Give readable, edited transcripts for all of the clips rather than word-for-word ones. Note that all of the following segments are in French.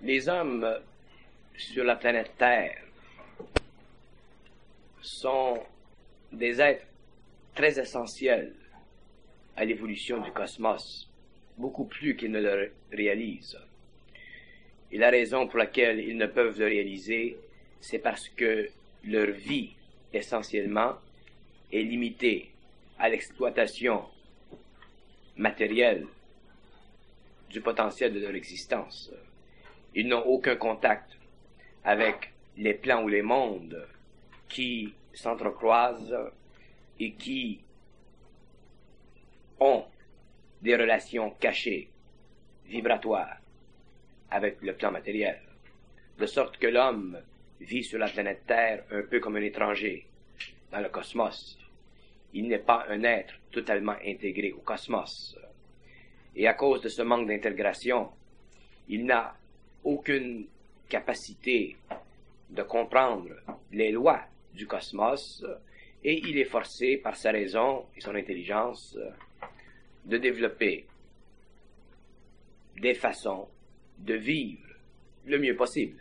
Les hommes sur la planète Terre sont des êtres très essentiels à l'évolution du cosmos, beaucoup plus qu'ils ne le réalisent. Et la raison pour laquelle ils ne peuvent le réaliser, c'est parce que leur vie, essentiellement, est limitée à l'exploitation matérielle du potentiel de leur existence. Ils n'ont aucun contact avec les plans ou les mondes qui s'entrecroisent et qui ont des relations cachées, vibratoires, avec le plan matériel, de sorte que l'homme vit sur la planète Terre un peu comme un étranger dans le cosmos. Il n'est pas un être totalement intégré au cosmos. Et à cause de ce manque d'intégration, il n'a aucune capacité de comprendre les lois du cosmos et il est forcé par sa raison et son intelligence de développer des façons de vivre le mieux possible.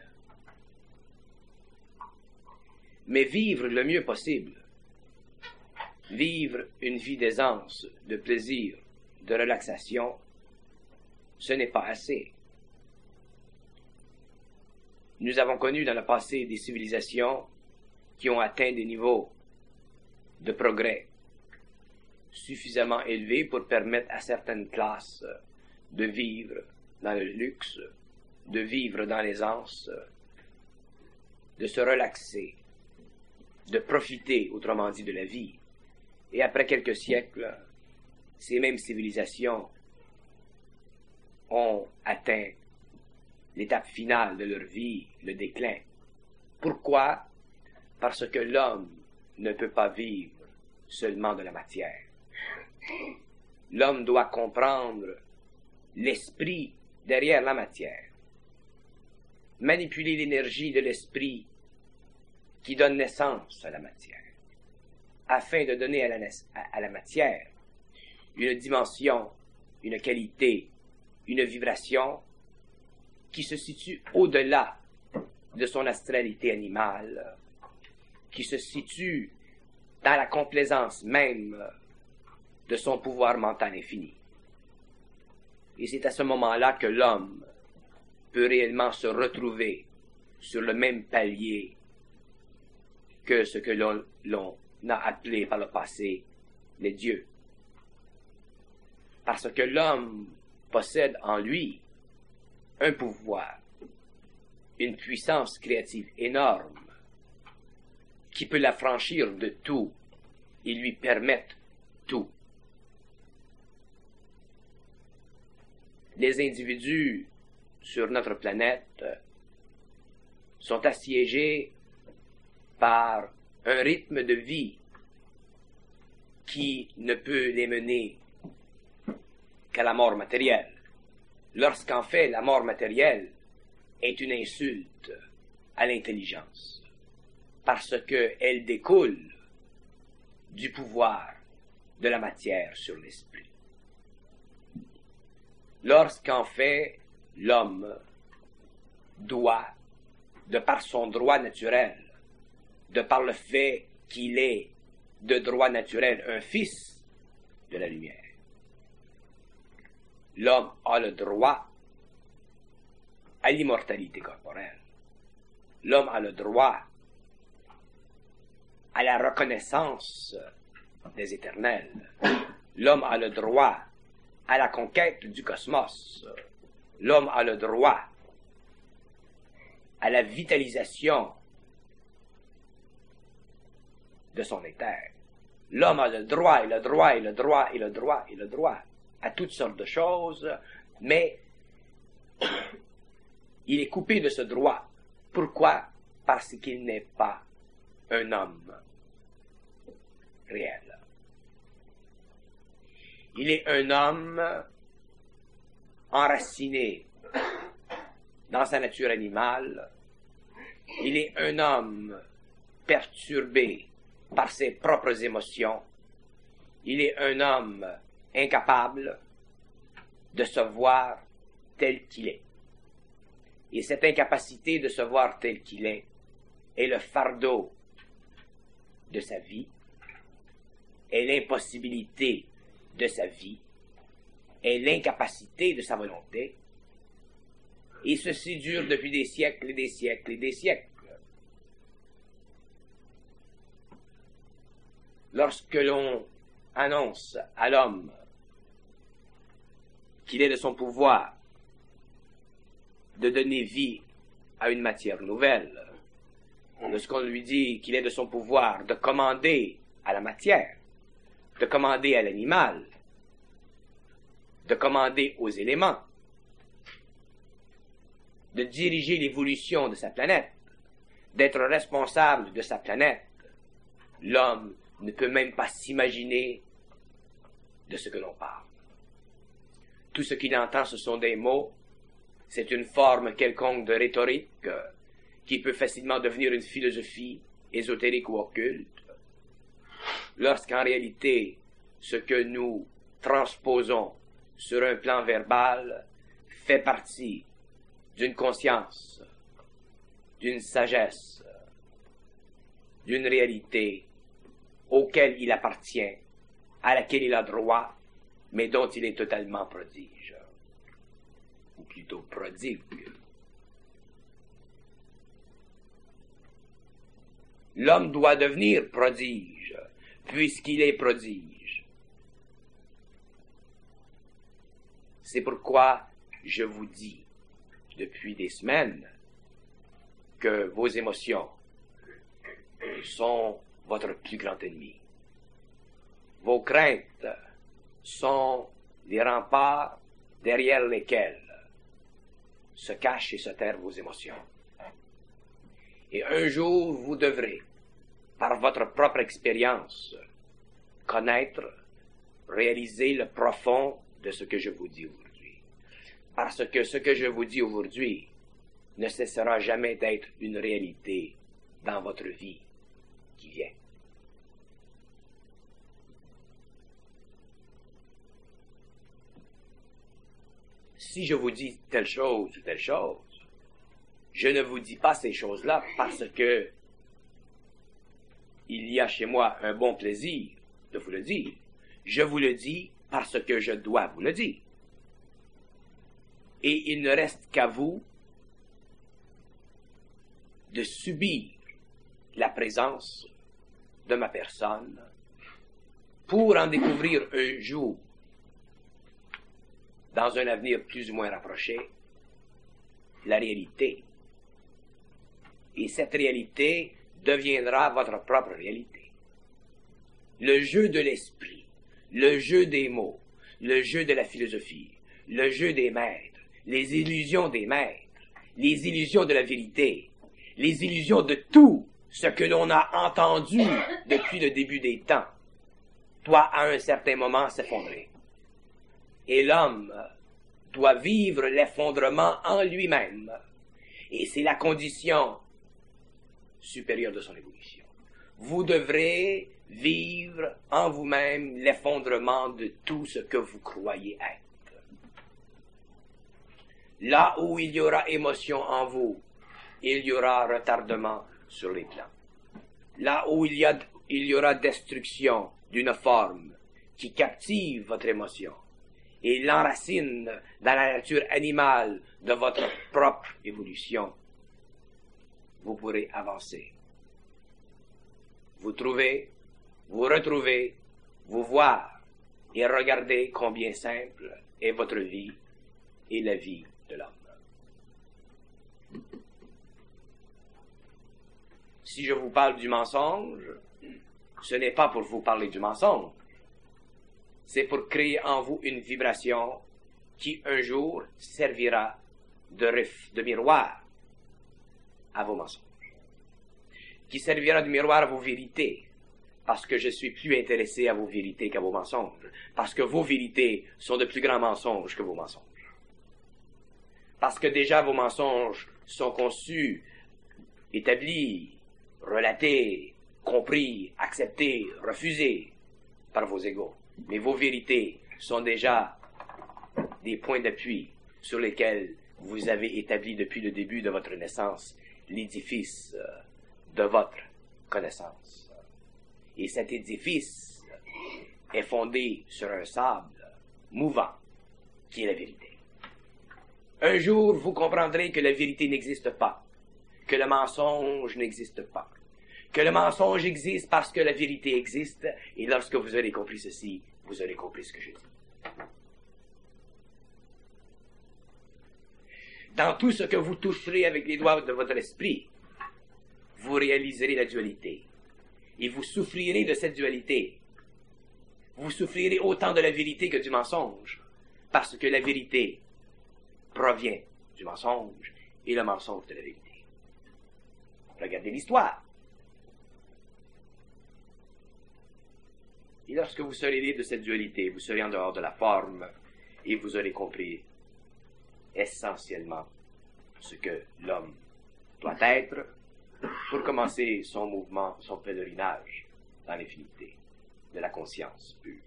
Mais vivre le mieux possible, vivre une vie d'aisance, de plaisir, de relaxation, ce n'est pas assez. Nous avons connu dans le passé des civilisations qui ont atteint des niveaux de progrès suffisamment élevés pour permettre à certaines classes de vivre dans le luxe, de vivre dans l'aisance, de se relaxer, de profiter, autrement dit, de la vie. Et après quelques siècles, ces mêmes civilisations ont atteint l'étape finale de leur vie, le déclin. Pourquoi? Parce que l'homme ne peut pas vivre seulement de la matière. L'homme doit comprendre l'esprit derrière la matière, manipuler l'énergie de l'esprit qui donne naissance à la matière, afin de donner à la matière une dimension, une qualité, une vibration qui se situe au-delà de son astralité animale, qui se situe dans la complaisance même de son pouvoir mental infini. Et c'est à ce moment-là que l'homme peut réellement se retrouver sur le même palier que ce que l'on a appelé par le passé les dieux. Parce que l'homme possède en lui un pouvoir, une puissance créative énorme qui peut l'affranchir de tout et lui permettre tout. Les individus sur notre planète sont assiégés par un rythme de vie qui ne peut les mener qu'à la mort matérielle, lorsqu'en fait la mort matérielle est une insulte à l'intelligence, parce qu'elle découle du pouvoir de la matière sur l'esprit. Lorsqu'en fait l'homme doit, de par son droit naturel, de par le fait qu'il est de droit naturel un fils de la lumière, l'homme a le droit à l'immortalité corporelle. L'homme a le droit à la reconnaissance des éternels. L'homme a le droit à la conquête du cosmos. L'homme a le droit à la vitalisation de son éther. L'homme a le droit, et le droit, et le droit, et le droit, et le droit à toutes sortes de choses, mais il est coupé de ce droit. Pourquoi? Parce qu'il n'est pas un homme réel. Il est un homme enraciné dans sa nature animale. Il est un homme perturbé par ses propres émotions. Il est un homme incapable de se voir tel qu'il est. Et cette incapacité de se voir tel qu'il est le fardeau de sa vie, est l'impossibilité de sa vie, est l'incapacité de sa volonté, et ceci dure depuis des siècles et des siècles et des siècles. Lorsque l'on annonce à l'homme qu'il est de son pouvoir de donner vie à une matière nouvelle, lorsqu'on lui dit qu'il est de son pouvoir de commander à la matière, de commander à l'animal, de commander aux éléments, de diriger l'évolution de sa planète, d'être responsable de sa planète, l'homme ne peut même pas s'imaginer de ce que l'on parle. Tout ce qu'il entend, ce sont des mots, c'est une forme quelconque de rhétorique qui peut facilement devenir une philosophie ésotérique ou occulte, lorsqu'en réalité, ce que nous transposons sur un plan verbal fait partie d'une conscience, d'une sagesse, d'une réalité auquel il appartient, à laquelle il a droit, mais dont il est totalement prodige, ou plutôt prodigue. L'homme doit devenir prodige, puisqu'il est prodige. C'est pourquoi je vous dis, depuis des semaines, que vos émotions sont votre plus grand ennemi. Vos craintes sont les remparts derrière lesquels se cachent et se terrent vos émotions. Et un jour, vous devrez, par votre propre expérience, connaître, réaliser le profond de ce que je vous dis aujourd'hui. Parce que ce que je vous dis aujourd'hui ne cessera jamais d'être une réalité dans votre vie qui vient. Si je vous dis telle chose ou telle chose, je ne vous dis pas ces choses-là parce que il y a chez moi un bon plaisir de vous le dire. Je vous le dis parce que je dois vous le dire. Et il ne reste qu'à vous de subir la présence de ma personne pour en découvrir un jour, dans un avenir plus ou moins rapproché, la réalité. Et cette réalité deviendra votre propre réalité. Le jeu de l'esprit, le jeu des mots, le jeu de la philosophie, le jeu des maîtres, les illusions des maîtres, les illusions de la vérité, les illusions de tout ce que l'on a entendu depuis le début des temps, doit à un certain moment s'effondrer. Et l'homme doit vivre l'effondrement en lui-même. Et c'est la condition supérieure de son évolution. Vous devrez vivre en vous-même l'effondrement de tout ce que vous croyez être. Là où il y aura émotion en vous, il y aura retardement sur les plans. Là où il y aura destruction d'une forme qui captive votre émotion et l'enracine dans la nature animale de votre propre évolution, vous pourrez avancer. Vous trouver, vous retrouver, vous voir et regarder combien simple est votre vie et la vie de l'homme. Si je vous parle du mensonge, ce n'est pas pour vous parler du mensonge. C'est pour créer en vous une vibration qui, un jour, servira de miroir à vos mensonges. Qui servira de miroir à vos vérités. Parce que je suis plus intéressé à vos vérités qu'à vos mensonges. Parce que vos vérités sont de plus grands mensonges que vos mensonges. Parce que déjà vos mensonges sont conçus, établis, relatés, compris, acceptés, refusés par vos égaux. Mais vos vérités sont déjà des points d'appui sur lesquels vous avez établi depuis le début de votre naissance l'édifice de votre connaissance. Et cet édifice est fondé sur un sable mouvant, qui est la vérité. Un jour, vous comprendrez que la vérité n'existe pas, que le mensonge n'existe pas, que le mensonge existe parce que la vérité existe, et lorsque vous aurez compris ceci, vous aurez compris ce que je dis. Dans tout ce que vous toucherez avec les doigts de votre esprit, vous réaliserez la dualité. Et vous souffrirez de cette dualité. Vous souffrirez autant de la vérité que du mensonge, parce que la vérité provient du mensonge et le mensonge de la vérité. Regardez l'histoire. Et lorsque vous serez libre de cette dualité, vous serez en dehors de la forme et vous aurez compris essentiellement ce que l'homme doit être pour commencer son mouvement, son pèlerinage dans l'infinité de la conscience pure.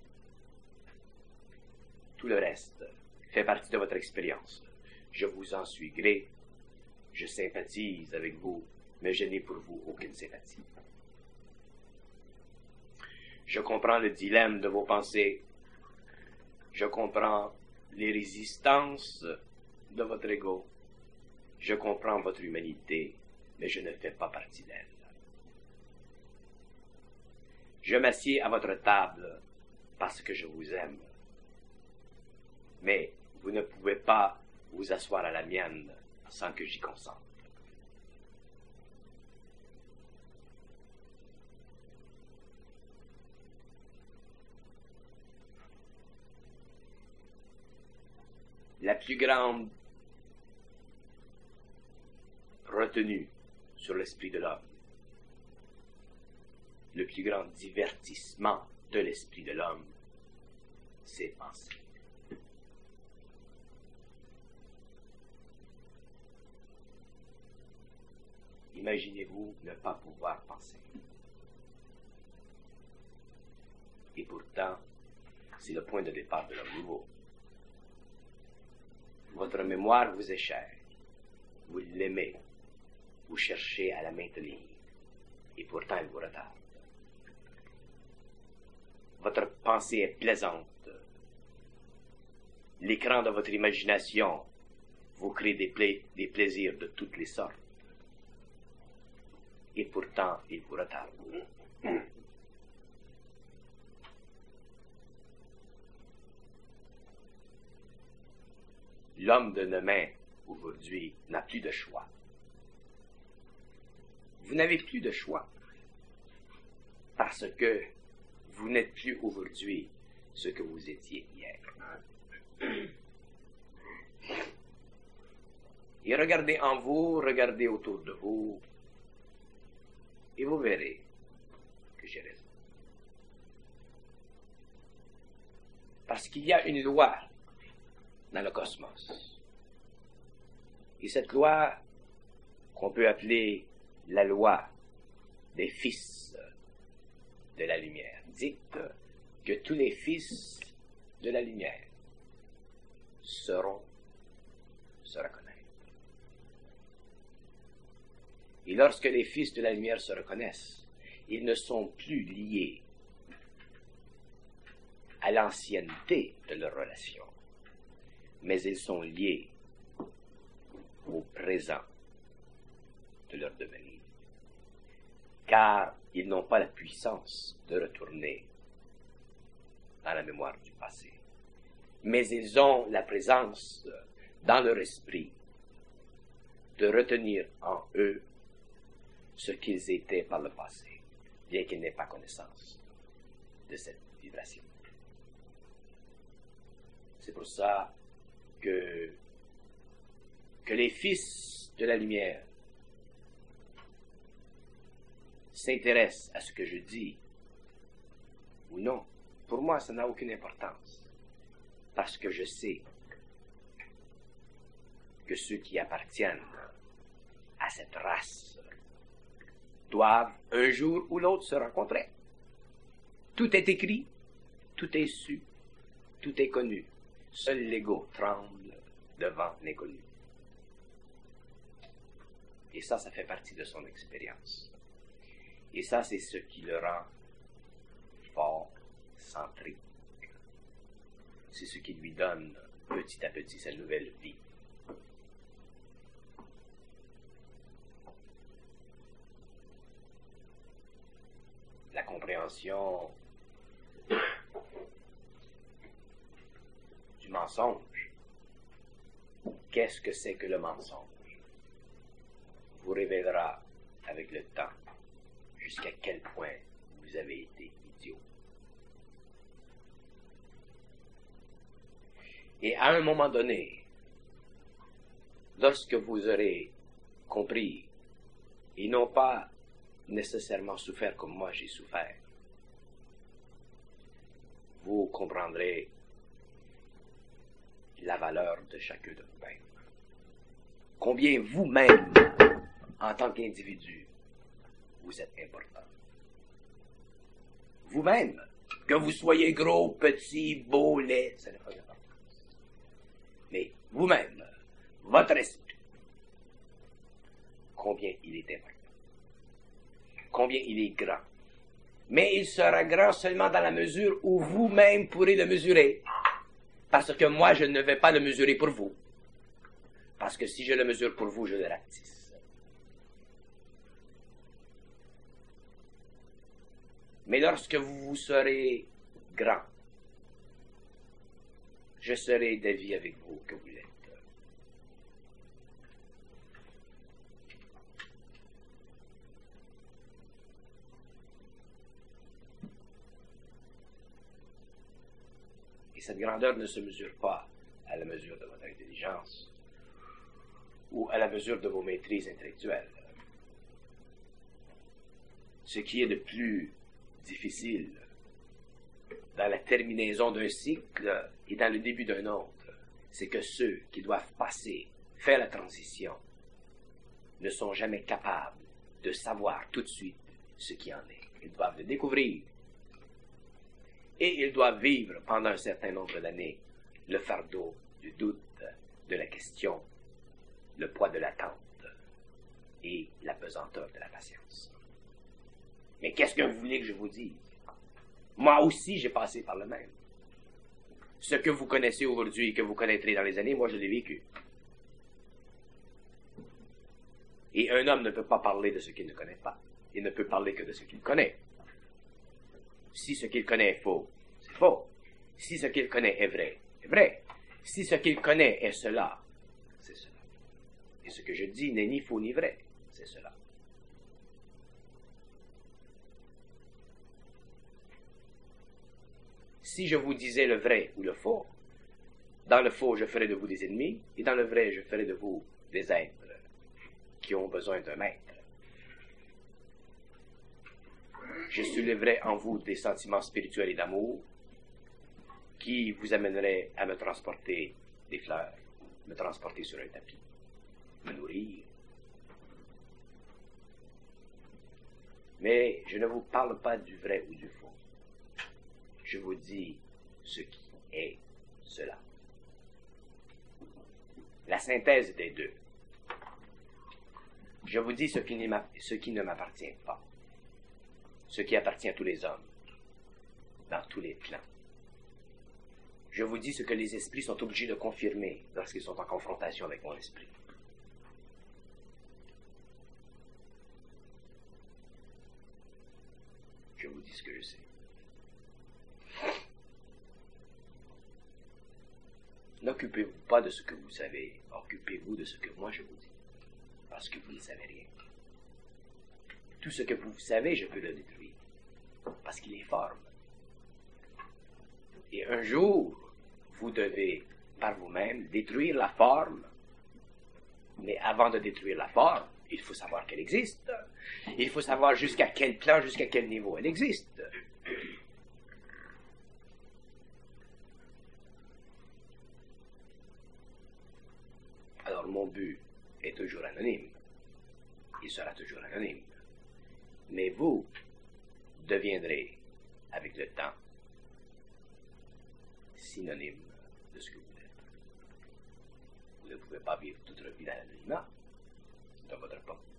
Tout le reste fait partie de votre expérience. Je vous en suis gré, je sympathise avec vous, mais je n'ai pour vous aucune sympathie. Je comprends le dilemme de vos pensées, je comprends les résistances de votre ego, je comprends votre humanité, mais je ne fais pas partie d'elle. Je m'assieds à votre table parce que je vous aime, mais vous ne pouvez pas vous asseoir à la mienne sans que j'y consente. La plus grande retenue sur l'esprit de l'homme, le plus grand divertissement de l'esprit de l'homme, c'est penser. Imaginez-vous ne pas pouvoir penser. Et pourtant, c'est le point de départ de l'homme nouveau. Votre mémoire vous est chère. Vous l'aimez. Vous cherchez à la maintenir. Et pourtant, elle vous retarde. Votre pensée est plaisante. L'écran de votre imagination vous crée des plaisirs de toutes les sortes. Et pourtant, il vous retarde. L'homme de demain, aujourd'hui, n'a plus de choix. Vous n'avez plus de choix. Parce que vous n'êtes plus aujourd'hui ce que vous étiez hier. Et regardez en vous, regardez autour de vous, et vous verrez que j'ai raison. Parce qu'il y a une loi dans le cosmos. Et cette loi, qu'on peut appeler la loi des fils de la lumière, dit que tous les fils de la lumière sauront se reconnaître. Et lorsque les fils de la lumière se reconnaissent, ils ne sont plus liés à l'ancienneté de leur relation, mais ils sont liés au présent de leur devenir, car ils n'ont pas la puissance de retourner dans la mémoire du passé, mais ils ont la présence dans leur esprit de retenir en eux ce qu'ils étaient par le passé, bien qu'ils n'aient pas connaissance de cette vibration. C'est pour ça que les fils de la lumière s'intéressent à ce que je dis ou non, pour moi, ça n'a aucune importance, parce que je sais que ceux qui appartiennent à cette race doivent un jour ou l'autre se rencontrer. Tout est écrit, tout est su, tout est connu. Seul l'ego tremble devant l'inconnu. Et ça fait partie de son expérience. Et ça, c'est ce qui le rend fort, centrique. C'est ce qui lui donne petit à petit sa nouvelle vie. La compréhension du mensonge. Qu'est-ce que c'est que le mensonge? Vous révélera avec le temps jusqu'à quel point vous avez été idiot. Et à un moment donné, lorsque vous aurez compris, et non pas nécessairement souffert comme moi j'ai souffert, vous comprendrez la valeur de chacun de vous-même. Combien vous-même, en tant qu'individu, vous êtes important. Vous-même, que vous soyez gros, petit, beau, laid, ça n'a pas d'importance. Mais vous-même, votre esprit, combien il est important. Combien il est grand. Mais il sera grand seulement dans la mesure où vous-même pourrez le mesurer. Parce que moi, je ne vais pas le mesurer pour vous. Parce que si je le mesure pour vous, je le rapetisse. Mais lorsque vous serez grand, je serai d'avis avec vous que vous l'êtes. Et cette grandeur ne se mesure pas à la mesure de votre intelligence ou à la mesure de vos maîtrises intellectuelles. Ce qui est le plus difficile dans la terminaison d'un cycle et dans le début d'un autre, c'est que ceux qui doivent passer, faire la transition, ne sont jamais capables de savoir tout de suite ce qui en est. Ils doivent le découvrir. Et ils doivent vivre pendant un certain nombre d'années le fardeau du doute, de la question, le poids de l'attente et la pesanteur de la patience. Mais qu'est-ce que vous voulez que je vous dise? Moi aussi, j'ai passé par le même. Ce que vous connaissez aujourd'hui et que vous connaîtrez dans les années, moi, je l'ai vécu. Et un homme ne peut pas parler de ce qu'il ne connaît pas. Il ne peut parler que de ce qu'il connaît. Si ce qu'il connaît est faux, c'est faux. Si ce qu'il connaît est vrai, c'est vrai. Si ce qu'il connaît est cela, c'est cela. Et ce que je dis n'est ni faux ni vrai, c'est cela. Si je vous disais le vrai ou le faux, dans le faux, je ferai de vous des ennemis, et dans le vrai, je ferai de vous des êtres qui ont besoin d'un maître. Je soulèverai en vous des sentiments spirituels et d'amour qui vous amèneraient à me transporter des fleurs, me transporter sur un tapis, me nourrir. Mais je ne vous parle pas du vrai ou du faux. Je vous dis ce qui est cela. La synthèse des deux. Je vous dis ce qui ne m'appartient pas. Ce qui appartient à tous les hommes, dans tous les plans. Je vous dis ce que les esprits sont obligés de confirmer lorsqu'ils sont en confrontation avec mon esprit. Je vous dis ce que je sais. N'occupez-vous pas de ce que vous savez, occupez-vous de ce que moi je vous dis, parce que vous ne savez rien. Tout ce que vous savez, je peux le détruire, parce qu'il est forme. Et un jour, vous devez, par vous-même, détruire la forme. Mais avant de détruire la forme, il faut savoir qu'elle existe. Il faut savoir jusqu'à quel plan, jusqu'à quel niveau elle existe. Alors mon but est toujours anonyme. Il sera toujours anonyme. Mais vous deviendrez, avec le temps, synonyme de ce que vous êtes. Vous ne pouvez pas vivre toute votre vie dans l'anonymat. C'est dans votre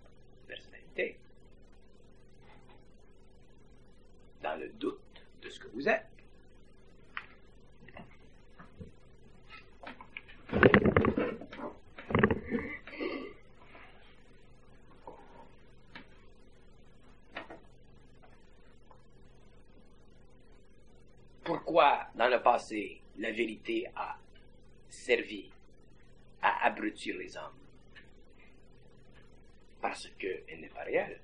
Pourquoi, dans le passé, la vérité a servi à abrutir les hommes? Parce qu'elle n'est pas réelle.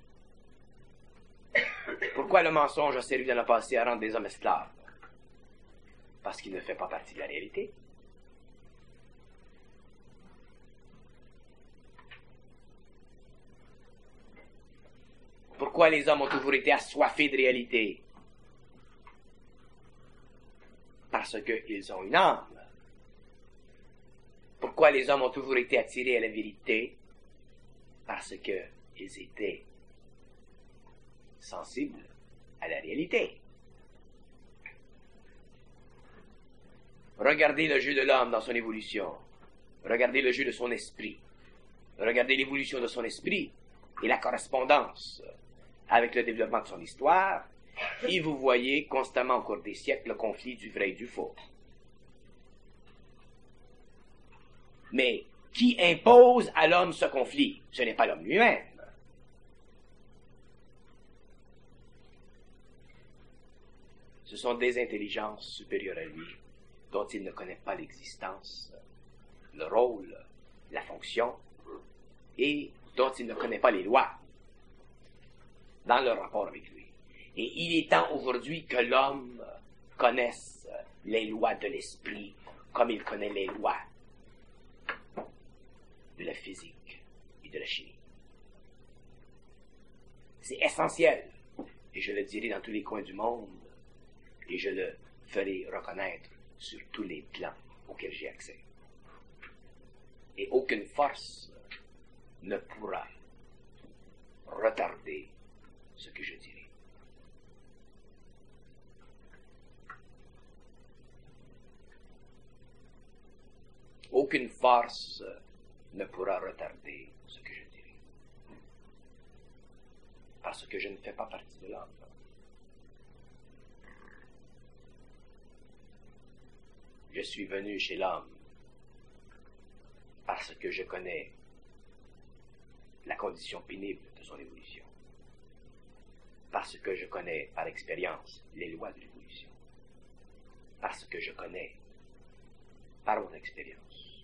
Pourquoi le mensonge a servi dans le passé à rendre des hommes esclaves? Parce qu'il ne fait pas partie de la réalité. Pourquoi les hommes ont toujours été assoiffés de réalité? Parce qu'ils ont une âme. Pourquoi les hommes ont toujours été attirés à la vérité? Parce qu'ils étaient sensibles à la réalité. Regardez le jeu de l'homme dans son évolution. Regardez le jeu de son esprit. Regardez l'évolution de son esprit et la correspondance avec le développement de son histoire, et vous voyez constamment au cours des siècles le conflit du vrai et du faux. Mais qui impose à l'homme ce conflit? Ce n'est pas l'homme lui-même. Ce sont des intelligences supérieures à lui, dont il ne connaît pas l'existence, le rôle, la fonction, et dont il ne connaît pas les lois dans leur rapport avec lui. Et il est temps aujourd'hui que l'homme connaisse les lois de l'esprit comme il connaît les lois de la physique et de la chimie. C'est essentiel, et je le dirai dans tous les coins du monde, et je le ferai reconnaître sur tous les plans auxquels j'ai accès. Et aucune force ne pourra retarder ce que je dirai. Aucune force ne pourra retarder ce que je dirai. Parce que je ne fais pas partie de l'homme. Je suis venu chez l'homme parce que je connais la condition pénible de son évolution. Parce que je connais par expérience les lois de l'évolution. Parce que je connais par mon expérience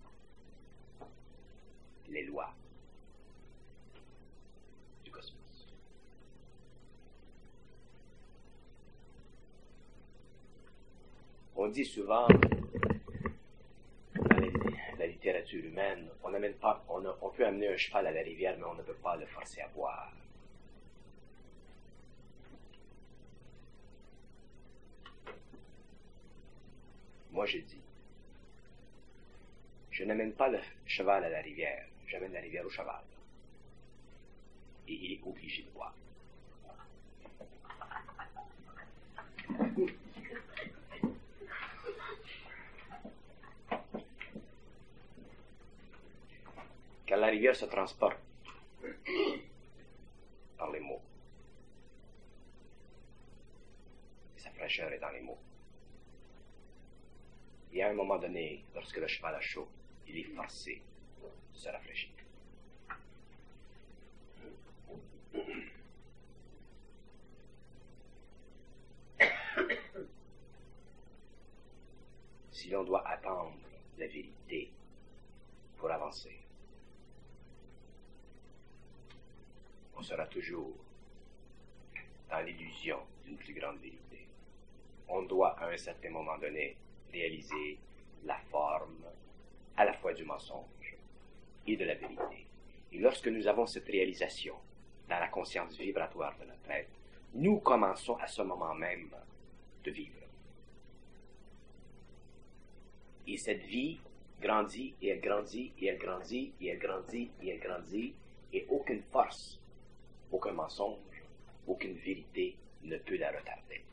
les lois du cosmos. On dit souvent dans la littérature humaine, on peut amener un cheval à la rivière, mais on ne peut pas le forcer à boire. Moi, je dis, je n'amène pas le cheval à la rivière, j'amène la rivière au cheval. Et il est obligé de boire. Car la rivière se transporte par les mots. Et sa fraîcheur est dans les mots. Et à un moment donné, lorsque le cheval a chaud, il est forcé de se rafraîchir. Si l'on doit attendre la vérité pour avancer, on sera toujours dans l'illusion d'une plus grande vérité. On doit à un certain moment donné réaliser la forme à la fois du mensonge et de la vérité. Et lorsque nous avons cette réalisation dans la conscience vibratoire de notre être, nous commençons à ce moment même de vivre. Et cette vie grandit, et elle grandit, et elle grandit, et elle grandit, et elle grandit, et aucune force, aucun mensonge, aucune vérité ne peut la retarder.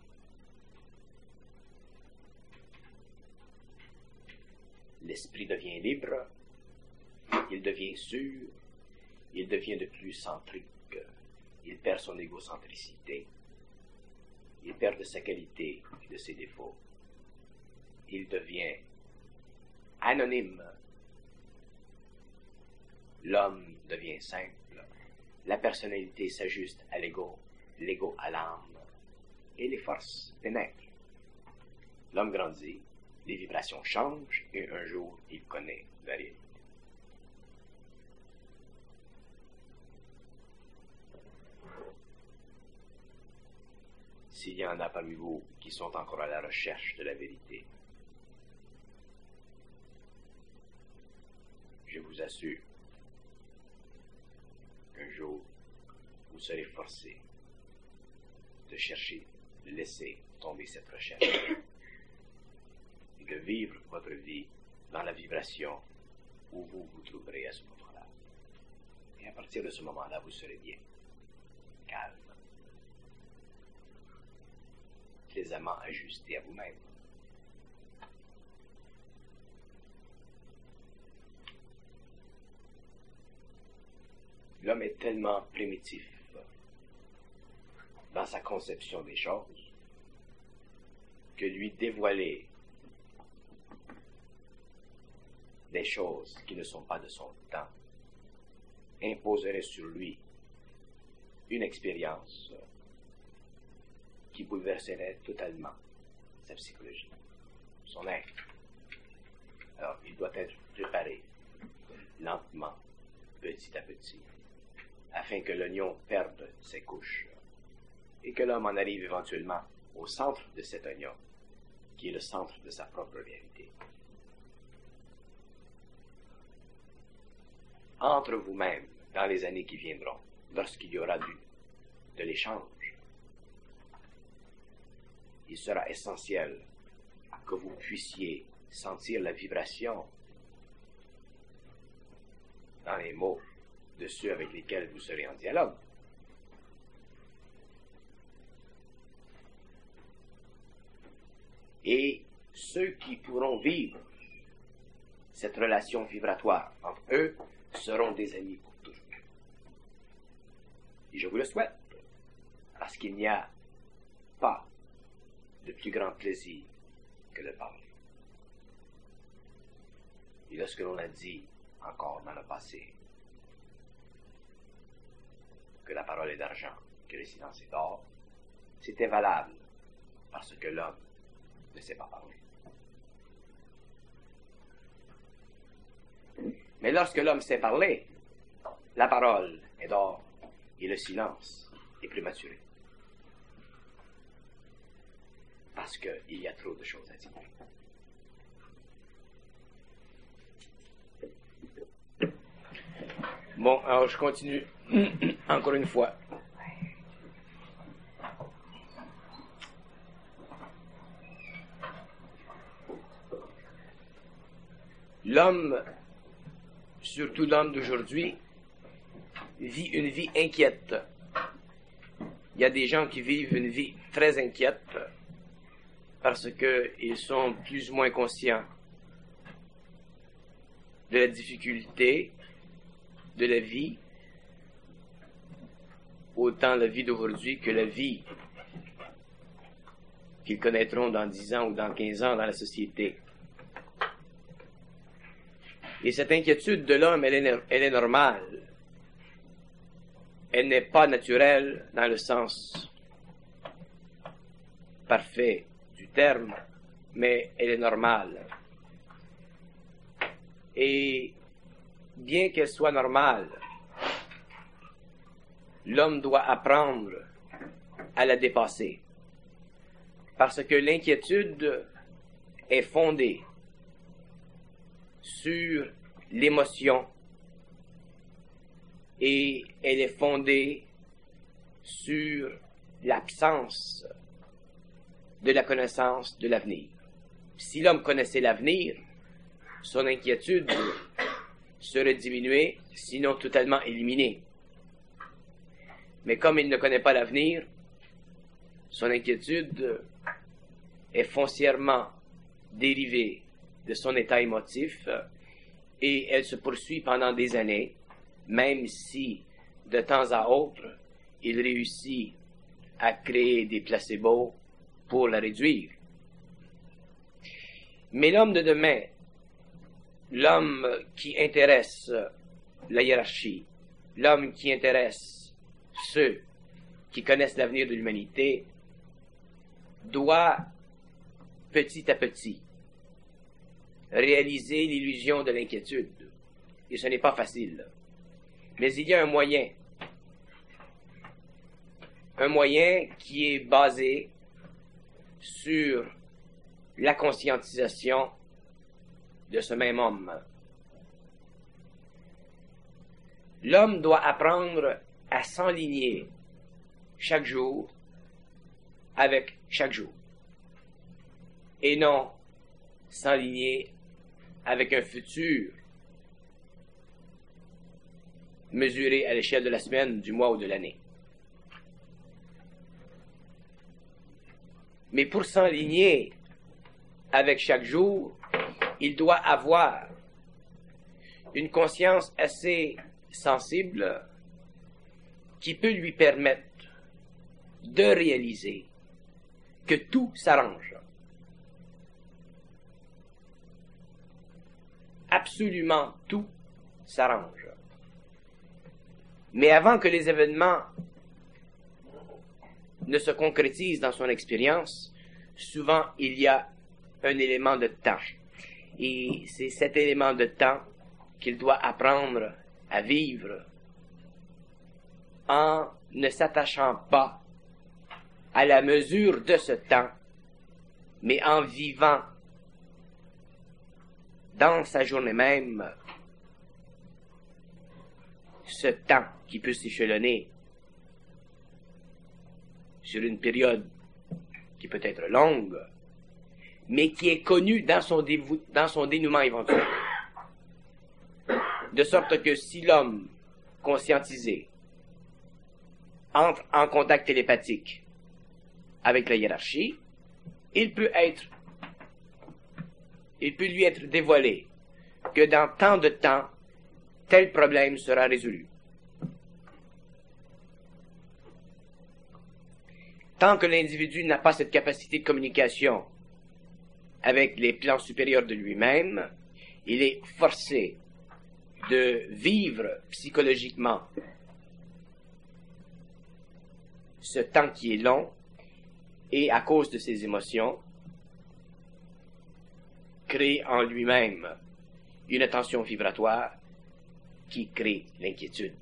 L'esprit devient libre, il devient sûr, il devient de plus centrique, il perd son égocentricité, il perd de sa qualité et de ses défauts. Il devient anonyme. L'homme devient simple, la personnalité s'ajuste à l'ego à l'âme, et les forces pénètrent L'homme grandit, les vibrations changent, et un jour, il connaît la réalité. S'il y en a parmi vous qui sont encore à la recherche de la vérité, je vous assure qu'un jour, vous serez forcés de chercher, de laisser tomber cette recherche et de vivre votre vie dans la vibration où vous vous trouverez à ce moment-là. Et à partir de ce moment-là, vous serez bien, calme, aisément ajusté à vous-même. L'homme est tellement primitif dans sa conception des choses que lui dévoiler des choses qui ne sont pas de son temps imposerait sur lui une expérience qui bouleverserait totalement sa psychologie, son être. Alors, il doit être préparé lentement, petit à petit, afin que l'oignon perde ses couches et que l'homme en arrive éventuellement au centre de cet oignon, qui est le centre de sa propre vérité. Entre vous-même, dans les années qui viendront, lorsqu'il y aura de l'échange, il sera essentiel que vous puissiez sentir la vibration dans les mots de ceux avec lesquels vous serez en dialogue. Et ceux qui pourront vivre cette relation vibratoire entre eux seront des amis pour toujours. Et je vous le souhaite, parce qu'il n'y a pas de plus grand plaisir que de parler. Et lorsque l'on a dit encore dans le passé que la parole est d'argent, que le silence est d'or, c'était valable parce que l'homme ne sait pas parler. Mais lorsque l'homme sait parler, la parole est d'or et le silence est prématuré. Parce qu'il y a trop de choses à dire. Bon, alors je continue encore une fois. L'homme, surtout l'homme d'aujourd'hui, vit une vie inquiète. Il y a des gens qui vivent une vie très inquiète parce qu'ils sont plus ou moins conscients de la difficulté de la vie, autant la vie d'aujourd'hui que la vie qu'ils connaîtront dans 10 ans ou dans 15 ans dans la société. Et cette inquiétude de l'homme, elle est normale. Elle n'est pas naturelle dans le sens parfait du terme, mais elle est normale. Et bien qu'elle soit normale, l'homme doit apprendre à la dépasser. Parce que l'inquiétude est fondée sur l'émotion et elle est fondée sur l'absence de la connaissance de l'avenir. Si l'homme connaissait l'avenir, son inquiétude serait diminuée, sinon totalement éliminée. Mais comme il ne connaît pas l'avenir, son inquiétude est foncièrement dérivée de son état émotif et elle se poursuit pendant des années, même si de temps à autre, il réussit à créer des placebos pour la réduire. Mais l'homme de demain, l'homme qui intéresse la hiérarchie, l'homme qui intéresse ceux qui connaissent l'avenir de l'humanité, doit petit à petit, réaliser l'illusion de l'inquiétude. Et ce n'est pas facile. Mais il y a un moyen qui est basé sur la conscientisation de ce même homme. L'homme doit apprendre à s'enligner chaque jour avec chaque jour, et non s'enligner avec un futur mesuré à l'échelle de la semaine, du mois ou de l'année. Mais pour s'enligner avec chaque jour, il doit avoir une conscience assez sensible qui peut lui permettre de réaliser que tout s'arrange. Absolument tout s'arrange. Mais avant que les événements ne se concrétisent dans son expérience, souvent il y a un élément de temps. Et c'est cet élément de temps qu'il doit apprendre à vivre en ne s'attachant pas à la mesure de ce temps, mais en vivant dans sa journée même ce temps qui peut s'échelonner sur une période qui peut être longue, mais qui est connue dans son dénouement éventuel. De sorte que si l'homme conscientisé entre en contact télépathique avec la hiérarchie, il peut lui être dévoilé que dans tant de temps, tel problème sera résolu. Tant que l'individu n'a pas cette capacité de communication avec les plans supérieurs de lui-même, il est forcé de vivre psychologiquement ce temps qui est long, et à cause de ses émotions, crée en lui-même une tension vibratoire qui crée l'inquiétude.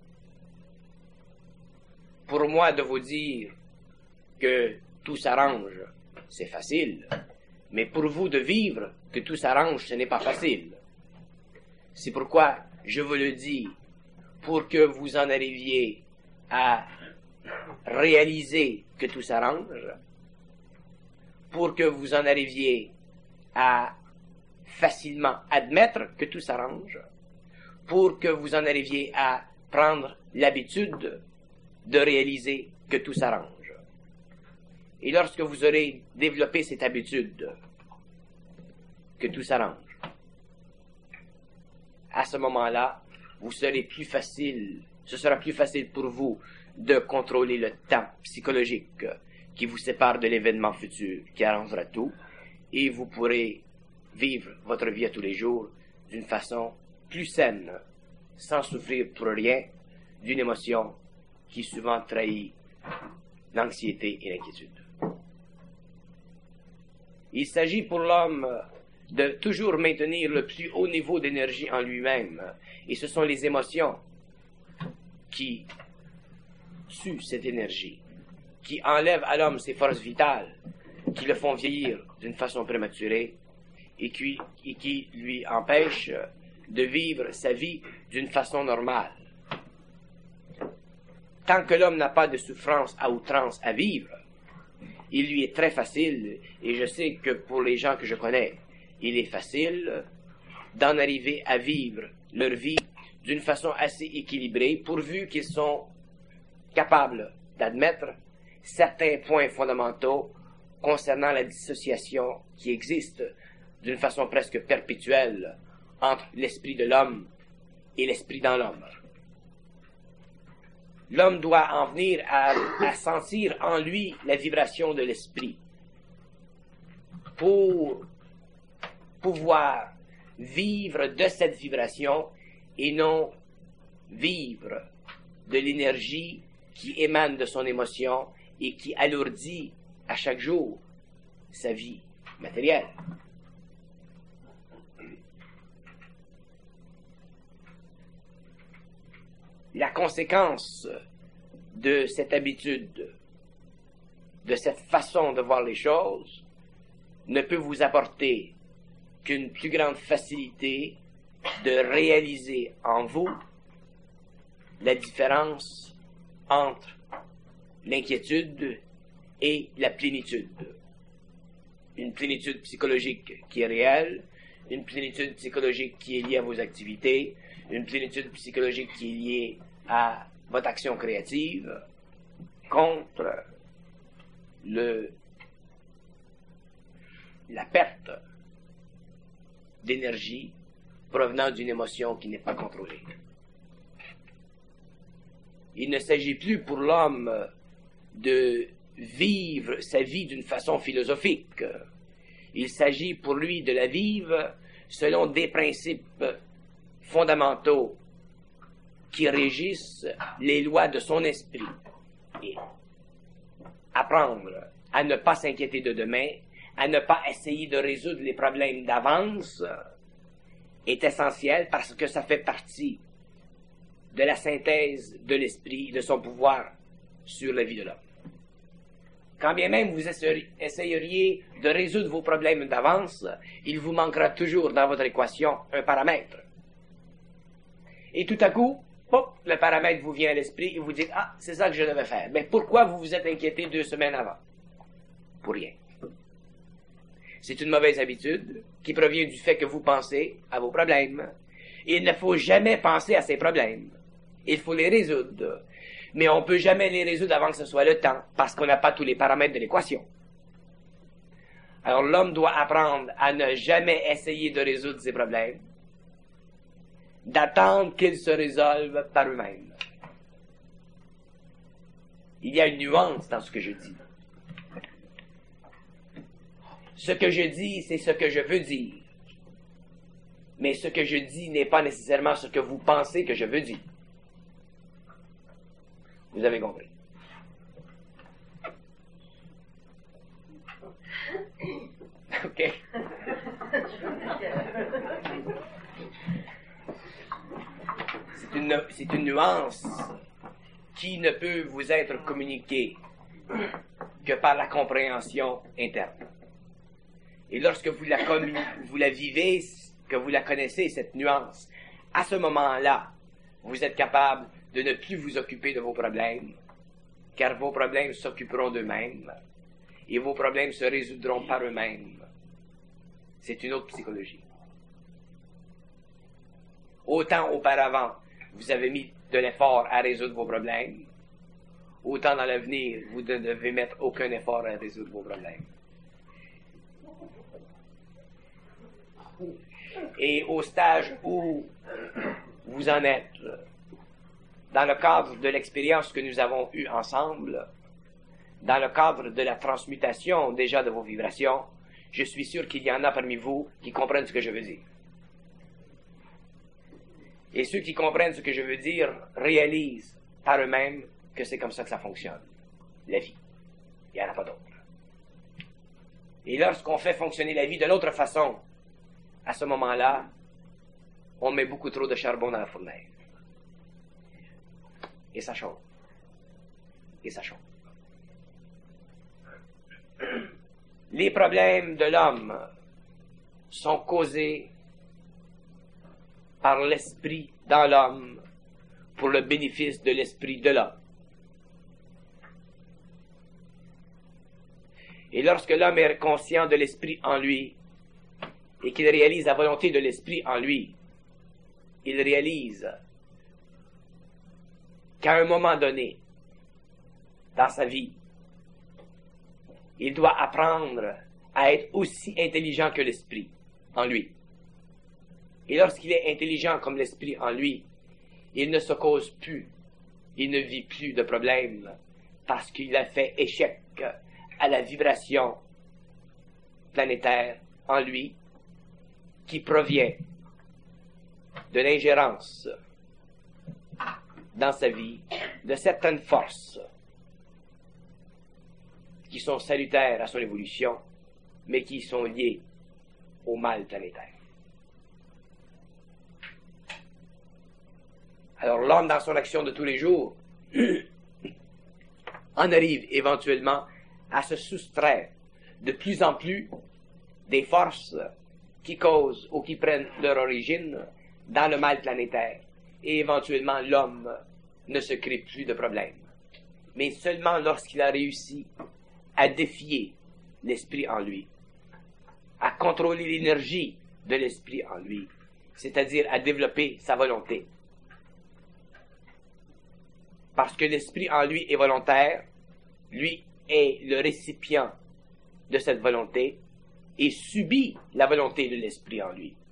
Pour moi, de vous dire que tout s'arrange, c'est facile, mais pour vous de vivre que tout s'arrange, ce n'est pas facile. C'est pourquoi je vous le dis, pour que vous en arriviez à réaliser que tout s'arrange, pour que vous en arriviez à facilement admettre que tout s'arrange, pour que vous en arriviez à prendre l'habitude de réaliser que tout s'arrange. Et lorsque vous aurez développé cette habitude que tout s'arrange, à ce moment-là, ce sera plus facile pour vous de contrôler le temps psychologique qui vous sépare de l'événement futur, qui arrangera tout, et vous pourrez vivre votre vie à tous les jours d'une façon plus saine, sans souffrir pour rien d'une émotion qui souvent trahit l'anxiété et l'inquiétude. Il s'agit pour l'homme de toujours maintenir le plus haut niveau d'énergie en lui-même, et ce sont les émotions qui tuent cette énergie, qui enlèvent à l'homme ses forces vitales, qui le font vieillir d'une façon prématurée, et qui lui empêchent de vivre sa vie d'une façon normale. Tant que l'homme n'a pas de souffrance à outrance à vivre, il lui est très facile, et je sais que pour les gens que je connais, il est facile d'en arriver à vivre leur vie d'une façon assez équilibrée, pourvu qu'ils sont capables d'admettre certains points fondamentaux concernant la dissociation qui existe d'une façon presque perpétuelle entre l'esprit de l'homme et l'esprit dans l'homme. L'homme doit en venir à sentir en lui la vibration de l'esprit pour pouvoir vivre de cette vibration et non vivre de l'énergie qui émane de son émotion et qui alourdit à chaque jour sa vie matérielle. La conséquence de cette habitude, de cette façon de voir les choses, ne peut vous apporter qu'une plus grande facilité de réaliser en vous la différence entre l'inquiétude et la plénitude. Une plénitude psychologique qui est réelle, une plénitude psychologique qui est liée à vos activités, une plénitude psychologique qui est liée à votre action créative, contre la perte d'énergie provenant d'une émotion qui n'est pas contrôlée. Il ne s'agit plus pour l'homme de vivre sa vie d'une façon philosophique. Il s'agit pour lui de la vivre selon des principes fondamentaux qui régissent les lois de son esprit. Et apprendre à ne pas s'inquiéter de demain, à ne pas essayer de résoudre les problèmes d'avance, est essentiel parce que ça fait partie de la synthèse de l'esprit, de son pouvoir sur la vie de l'homme. Quand bien même vous essayeriez de résoudre vos problèmes d'avance, il vous manquera toujours dans votre équation un paramètre. Et tout à coup, pop, le paramètre vous vient à l'esprit et vous dites « Ah, c'est ça que je devais faire. » Mais pourquoi vous vous êtes inquiété 2 semaines avant? Pour rien. C'est une mauvaise habitude qui provient du fait que vous pensez à vos problèmes. Il ne faut jamais penser à ces problèmes. Il faut les résoudre. Mais on ne peut jamais les résoudre avant que ce soit le temps, parce qu'on n'a pas tous les paramètres de l'équation. Alors l'homme doit apprendre à ne jamais essayer de résoudre ses problèmes, d'attendre qu'ils se résolvent par eux-mêmes. Il y a une nuance dans ce que je dis. Ce que je dis, c'est ce que je veux dire. Mais ce que je dis n'est pas nécessairement ce que vous pensez que je veux dire. Vous avez compris. OK. C'est une nuance qui ne peut vous être communiquée que par la compréhension interne. Et lorsque vous la vivez, que vous la connaissez, cette nuance, à ce moment-là, vous êtes capable de ne plus vous occuper de vos problèmes, car vos problèmes s'occuperont d'eux-mêmes, et vos problèmes se résoudront par eux-mêmes. C'est une autre psychologie. Autant auparavant, vous avez mis de l'effort à résoudre vos problèmes, autant dans l'avenir, vous ne devez mettre aucun effort à résoudre vos problèmes. Et au stage où vous en êtes, dans le cadre de l'expérience que nous avons eue ensemble, dans le cadre de la transmutation déjà de vos vibrations, je suis sûr qu'il y en a parmi vous qui comprennent ce que je veux dire. Et ceux qui comprennent ce que je veux dire réalisent par eux-mêmes que c'est comme ça que ça fonctionne, la vie. Il n'y en a pas d'autre. Et lorsqu'on fait fonctionner la vie de l'autre façon, à ce moment-là, on met beaucoup trop de charbon dans la fournaise. Et ça chauffe. Et ça chauffe. Les problèmes de l'homme sont causés par l'esprit dans l'homme pour le bénéfice de l'esprit de l'homme. Et lorsque l'homme est conscient de l'esprit en lui et qu'il réalise la volonté de l'esprit en lui, il réalise qu'à un moment donné, dans sa vie, il doit apprendre à être aussi intelligent que l'esprit en lui. Et lorsqu'il est intelligent comme l'esprit en lui, il ne se cause plus, il ne vit plus de problèmes, parce qu'il a fait échec à la vibration planétaire en lui, qui provient de l'ingérence dans sa vie de certaines forces qui sont salutaires à son évolution, mais qui sont liés au mal planétaire. Alors l'homme, dans son action de tous les jours, en arrive éventuellement à se soustraire de plus en plus des forces qui causent ou qui prennent leur origine dans le mal planétaire. Et éventuellement, l'homme ne se crée plus de problèmes. Mais seulement lorsqu'il a réussi à défier l'esprit en lui, à contrôler l'énergie de l'esprit en lui, c'est-à-dire à développer sa volonté. Parce que l'esprit en lui est volontaire, lui est le récipient de cette volonté et subit la volonté de l'esprit en lui.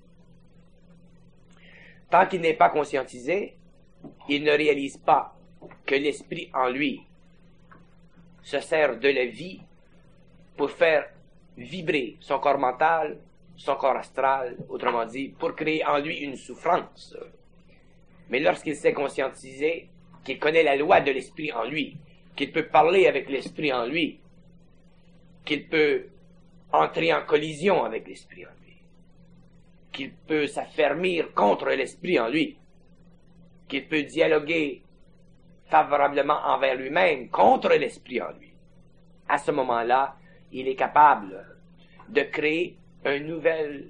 Tant qu'il n'est pas conscientisé, il ne réalise pas que l'esprit en lui se sert de la vie pour faire vibrer son corps mental, son corps astral, autrement dit, pour créer en lui une souffrance. Mais lorsqu'il s'est conscientisé, qu'il connaît la loi de l'esprit en lui, qu'il peut parler avec l'esprit en lui, qu'il peut entrer en collision avec l'esprit en lui, qu'il peut s'affermir contre l'esprit en lui, qu'il peut dialoguer favorablement envers lui-même contre l'esprit en lui. À ce moment-là, il est capable de créer un nouvel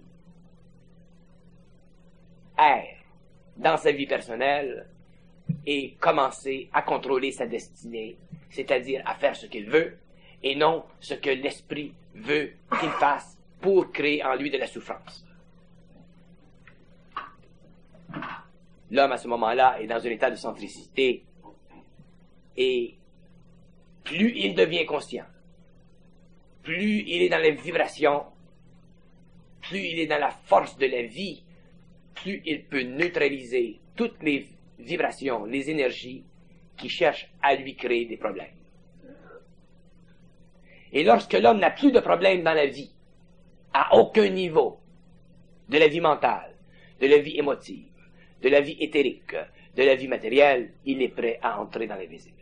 ère dans sa vie personnelle et commencer à contrôler sa destinée, c'est-à-dire à faire ce qu'il veut et non ce que l'esprit veut qu'il fasse pour créer en lui de la souffrance. L'homme, à ce moment-là, est dans un état de centricité et plus il devient conscient, plus il est dans les vibrations, plus il est dans la force de la vie, plus il peut neutraliser toutes les vibrations, les énergies qui cherchent à lui créer des problèmes. Et lorsque l'homme n'a plus de problèmes dans la vie, à aucun niveau, de la vie mentale, de la vie émotive, de la vie éthérique, de la vie matérielle, il est prêt à entrer dans l'invisible.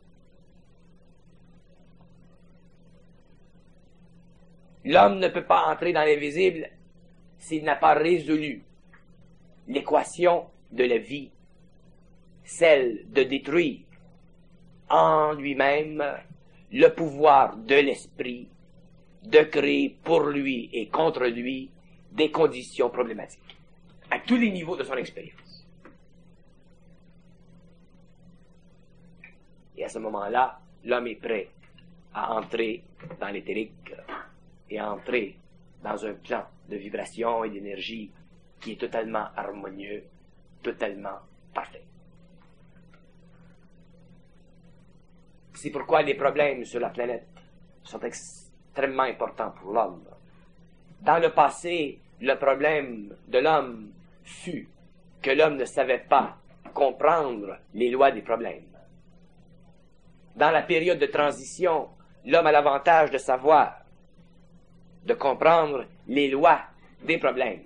L'homme ne peut pas entrer dans l'invisible s'il n'a pas résolu l'équation de la vie, celle de détruire en lui-même le pouvoir de l'esprit, de créer pour lui et contre lui des conditions problématiques, à tous les niveaux de son expérience. Et à ce moment-là, l'homme est prêt à entrer dans l'éthérique et à entrer dans un plan de vibration et d'énergie qui est totalement harmonieux, totalement parfait. C'est pourquoi les problèmes sur la planète sont extrêmement importants pour l'homme. Dans le passé, le problème de l'homme fut que l'homme ne savait pas comprendre les lois des problèmes. Dans la période de transition, l'homme a l'avantage de savoir, de comprendre les lois des problèmes.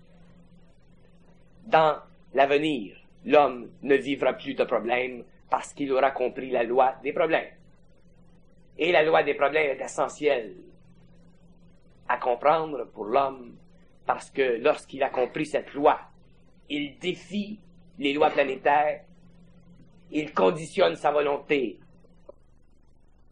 Dans l'avenir, l'homme ne vivra plus de problèmes parce qu'il aura compris la loi des problèmes. Et la loi des problèmes est essentielle à comprendre pour l'homme parce que lorsqu'il a compris cette loi, il défie les lois planétaires, il conditionne sa volonté